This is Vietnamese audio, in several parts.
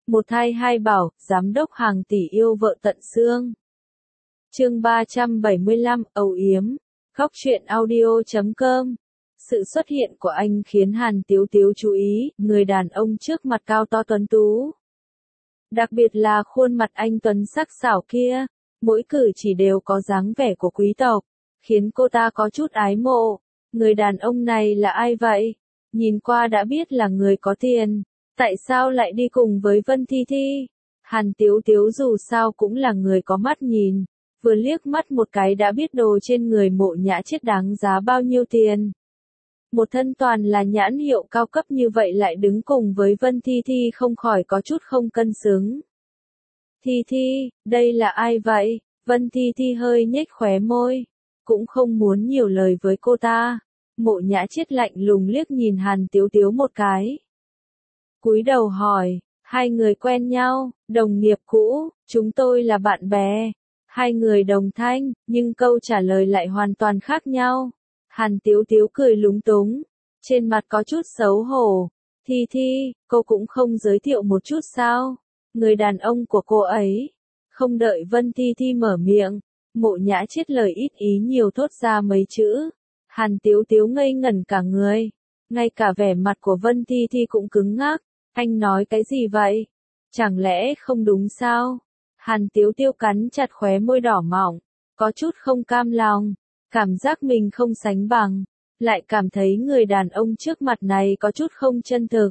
Một thai hai bảo, giám đốc hàng tỷ yêu vợ tận xương. Chương 375, âu yếm. Góc truyện audio.com. Sự xuất hiện của anh khiến Hàn Tiếu Tiếu chú ý, người đàn ông trước mặt cao to tuấn tú. Đặc biệt là khuôn mặt anh tuấn sắc sảo kia, mỗi cử chỉ đều có dáng vẻ của quý tộc, khiến cô ta có chút ái mộ. Người đàn ông này là ai vậy? Nhìn qua đã biết là người có tiền, tại sao lại đi cùng với Vân Thi Thi? Hàn Tiếu Tiếu dù sao cũng là người có mắt nhìn, vừa liếc mắt một cái đã biết đồ trên người Mộ Nhã Chiết đáng giá bao nhiêu tiền. Một thân toàn là nhãn hiệu cao cấp như vậy lại đứng cùng với Vân Thi Thi không khỏi có chút không cân xứng. Thi Thi, đây là ai vậy? Vân Thi Thi hơi nhếch khóe môi, cũng không muốn nhiều lời với cô ta. Mộ Nhã Chiết lạnh lùng liếc nhìn Hàn Tiếu Tiếu một cái. Cúi đầu hỏi, hai người quen nhau, đồng nghiệp cũ, chúng tôi là bạn bè. Hai người đồng thanh, nhưng câu trả lời lại hoàn toàn khác nhau. Hàn Tiếu Tiếu cười lúng túng, trên mặt có chút xấu hổ. Thi Thi, cô cũng không giới thiệu một chút sao? Người đàn ông của cô ấy. Không đợi Vân Thi Thi mở miệng, Mộ Nhã Chiết lời ít ý nhiều thốt ra mấy chữ. Hàn Tiếu Tiếu ngây ngẩn cả người, ngay cả vẻ mặt của Vân Thi Thi cũng cứng ngắc. Anh nói cái gì vậy? Chẳng lẽ không đúng sao? Hàn Tiếu Tiếu cắn chặt khóe môi đỏ mọng, có chút không cam lòng, cảm giác mình không sánh bằng, lại cảm thấy người đàn ông trước mặt này có chút không chân thực.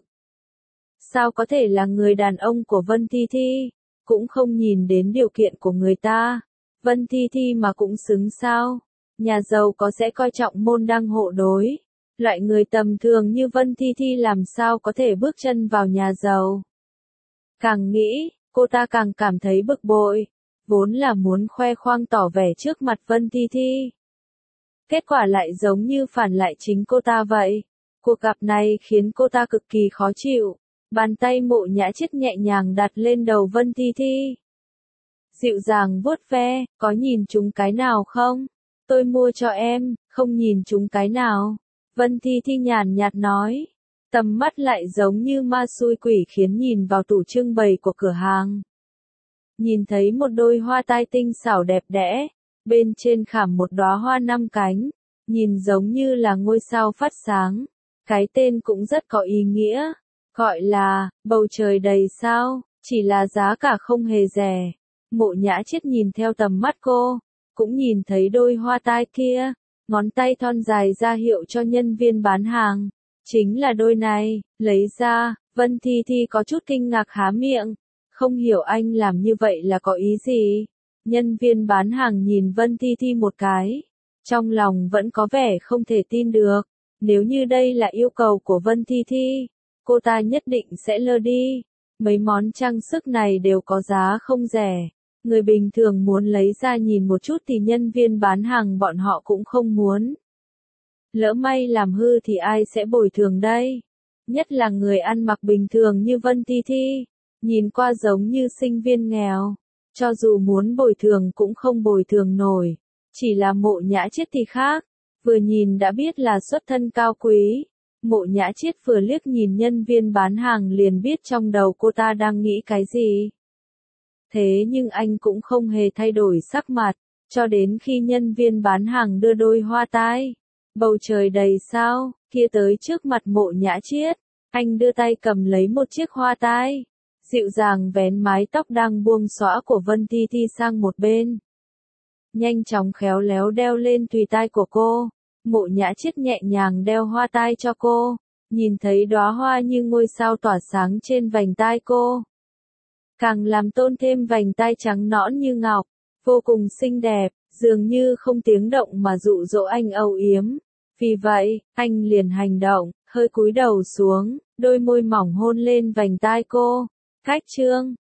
Sao có thể là người đàn ông của Vân Thi Thi? Cũng không nhìn đến điều kiện của người ta. Vân Thi Thi mà cũng xứng sao? Nhà giàu có sẽ coi trọng môn đăng hộ đối. Loại người tầm thường như Vân Thi Thi làm sao có thể bước chân vào nhà giàu. Càng nghĩ, cô ta càng cảm thấy bực bội, vốn là muốn khoe khoang tỏ vẻ trước mặt Vân Thi Thi. Kết quả lại giống như phản lại chính cô ta vậy. Cuộc gặp này khiến cô ta cực kỳ khó chịu. Bàn tay Mộ Nhã Chiết nhẹ nhàng đặt lên đầu Vân Thi Thi. Dịu dàng vuốt ve, có nhìn chúng cái nào không? Tôi mua cho em, không nhìn chúng cái nào. Vân Thi Thi nhàn nhạt nói. Tầm mắt lại giống như ma xui quỷ khiến nhìn vào tủ trưng bày của cửa hàng. Nhìn thấy một đôi hoa tai tinh xảo đẹp đẽ, bên trên khảm một đóa hoa 5 cánh, nhìn giống như là ngôi sao phát sáng. Cái tên cũng rất có ý nghĩa, gọi là bầu trời đầy sao, chỉ là giá cả không hề rẻ. Mộ Nhã Chiết nhìn theo tầm mắt cô, cũng nhìn thấy đôi hoa tai kia, ngón tay thon dài ra hiệu cho nhân viên bán hàng. Chính là đôi này, lấy ra. Vân Thi Thi có chút kinh ngạc há miệng, không hiểu anh làm như vậy là có ý gì. Nhân viên bán hàng nhìn Vân Thi Thi một cái, trong lòng vẫn có vẻ không thể tin được. Nếu như đây là yêu cầu của Vân Thi Thi, cô ta nhất định sẽ lơ đi. Mấy món trang sức này đều có giá không rẻ. Người bình thường muốn lấy ra nhìn một chút thì nhân viên bán hàng bọn họ cũng không muốn. Lỡ may làm hư thì ai sẽ bồi thường đây? Nhất là người ăn mặc bình thường như Vân Thi Thi, nhìn qua giống như sinh viên nghèo. Cho dù muốn bồi thường cũng không bồi thường nổi. Chỉ là Mộ Nhã Chiết thì khác, vừa nhìn đã biết là xuất thân cao quý. Mộ Nhã Chiết vừa liếc nhìn nhân viên bán hàng liền biết trong đầu cô ta đang nghĩ cái gì. Thế nhưng anh cũng không hề thay đổi sắc mặt, cho đến khi nhân viên bán hàng đưa đôi hoa tai bầu trời đầy sao kia tới trước mặt Mộ Nhã Chiết. Anh đưa tay cầm lấy một chiếc hoa tai, dịu dàng vén mái tóc đang buông xõa của Vân Thi Thi sang một bên. Nhanh chóng khéo léo đeo lên tùy tai của cô. Mộ Nhã Chiết nhẹ nhàng đeo hoa tai cho cô, nhìn thấy đóa hoa như ngôi sao tỏa sáng trên vành tai cô, càng làm tôn thêm vành tai trắng nõn như ngọc, vô cùng xinh đẹp, dường như không tiếng động mà dụ dỗ anh âu yếm. Vì vậy, anh liền hành động, hơi cúi đầu xuống, đôi môi mỏng hôn lên vành tai cô. Cách chương